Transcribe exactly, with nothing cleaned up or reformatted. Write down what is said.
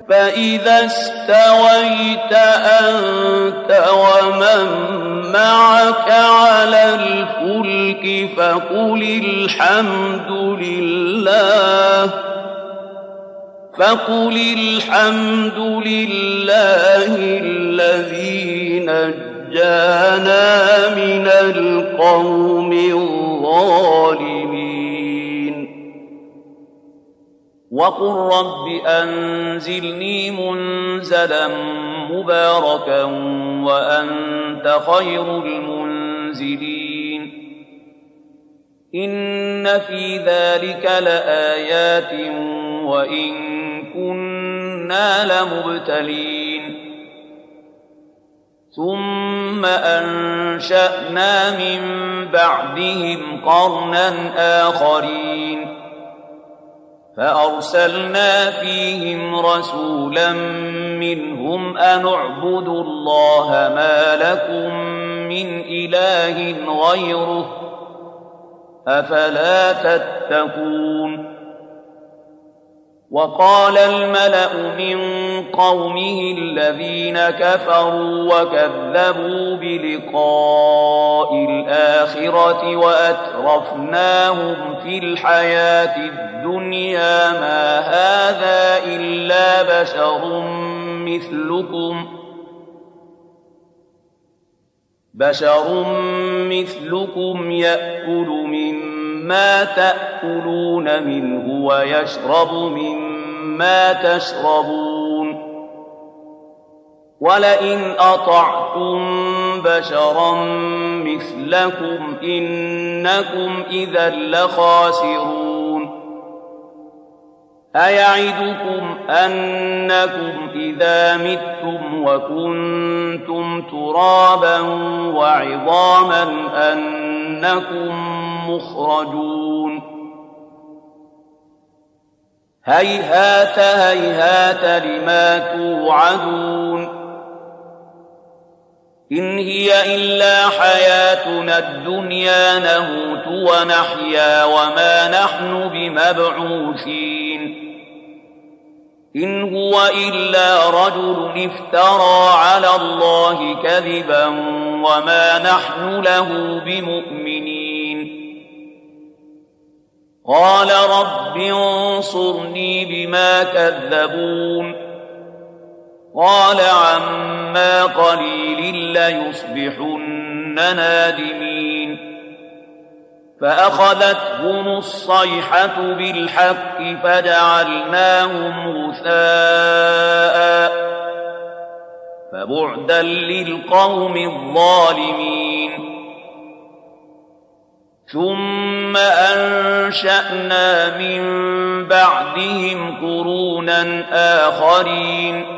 فإذا استويت أنت ومن معك على الفلك فقل الحمد لله فقل الحمد لله الذي نجانا من القوم الظالمين وقل رب أنزلني منزلا مباركا وأنت خير المنزلين إن في ذلك لآيات وإن كنا لمبتلين ثم أنشأنا من بعدهم قرنا آخرين فأرسلنا فيهم رسولا منهم أن اعبدوا الله ما لكم من إله غيره أفلا تتقون وقال الملأ من قومه الذين كفروا وكذبوا بلقاء الآخرة وأترفناهم في الحياة الدنيا ما هذا إلا بشر مثلكم بشر مثلكم يأكل مما تأكلون منه ويشرب مما تشربون ولئن أطعتم بشرا مثلكم إنكم إذا لخاسرون أيعدكم أنكم إذا متم وكنتم ترابا وعظاما أنكم مخرجون هيهات هيهات لما توعدون إن هي إلا حياتنا الدنيا نموت ونحيا وما نحن بمبعوثين إن هو إلا رجل افترى على الله كذبا وما نحن له بمؤمنين قال رب انصرني بما كذبون قال عما قليل ليصبحن نادمين فأخذتهم الصيحة بالحق فجعلناهم غثاء فبعدا للقوم الظالمين ثم أنشأنا من بعدهم قرونا آخرين